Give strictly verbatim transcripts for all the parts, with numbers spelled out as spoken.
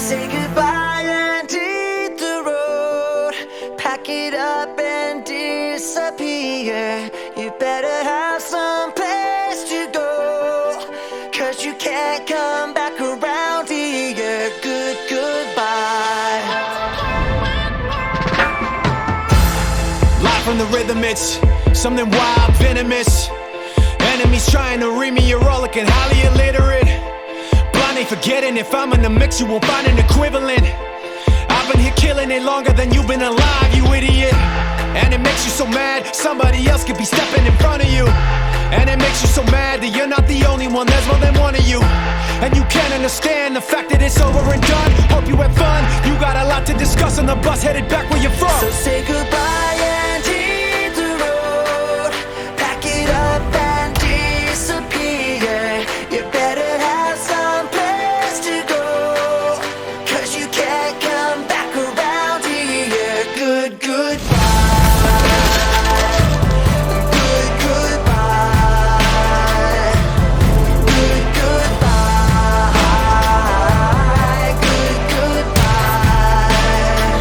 say goodbye and hit the road. Pack it up and disappear. You better have some place to go, 'cause you can't come back around here. Good, goodbye. Live from the rhythm, it's something wild, venomous. Enemies trying to read me, you're all looking highly illiterate. Blind ain't forgetting, if I'm in the mix, you won't find an equivalent. I've been here killing it longer than you've been alive, you idiot. And it makes you so mad, somebody else could be stepping in front of you. And it makes you so mad that you're not the only one, there's more than one of you. And you can't understand the fact that it's over and done. Hope you had fun, you got a lot to discuss on the bus headed back where you're from. So say goodbye and hit the road. Pack it up and disappear. You better have some place to go, 'cause you can't come back around here. Good, goodbye. Good, goodbye. Good, goodbye. Good, goodbye.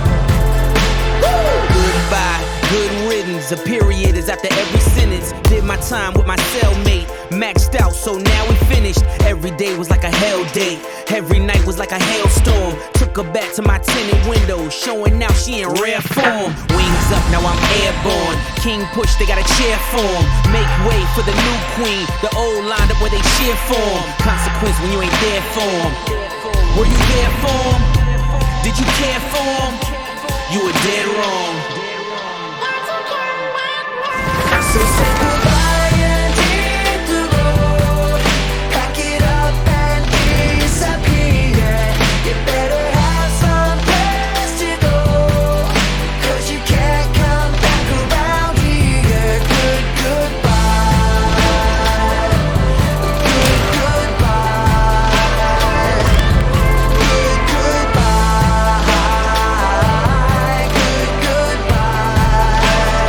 Goodbye, good riddance. A period is after every sentence. Did my time with my cellmate, maxed out, so now we finished. Every day was like a hell day. Every night was like a hailstorm. Took her back to my tinted window, showing now she in rare form. Wings up, now I'm airborne. King push, they got a chair form. Make way for the new queen. The old lined up where they cheer form. Consequence when you ain't there for 'em. Were you there for 'em? Did you care for 'em? You were dead wrong. So say goodbye and hit the road. Pack it up and disappear. You better have some place to go, 'cause you can't come back around here. Good, goodbye. Good, goodbye. Good, goodbye. Good, goodbye.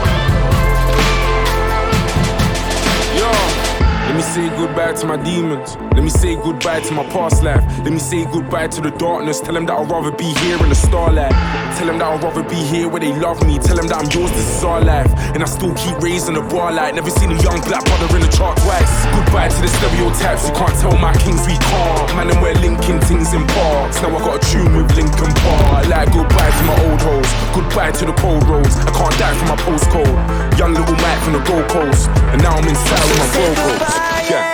Yo, let me say goodbye to my demons. Let me say goodbye to my past life. Let me say goodbye to the darkness. Tell them that I'd rather be here in the starlight. Tell them that I'd rather be here where they love me. Tell them that I'm yours, this is our life. And I still keep raising the bar like never seen a young black brother in the chart twice. Goodbye to the stereotypes. You can't tell my kings we can't. Man, and we're linking things in parks. Now I got a tune with Linkin Park. Like goodbye to my old hoes. Goodbye to the cold roads. I can't die from my postcode. Young little Mike from the Gold Coast. And now I'm inside with my Say vocals. goodbye Yeah.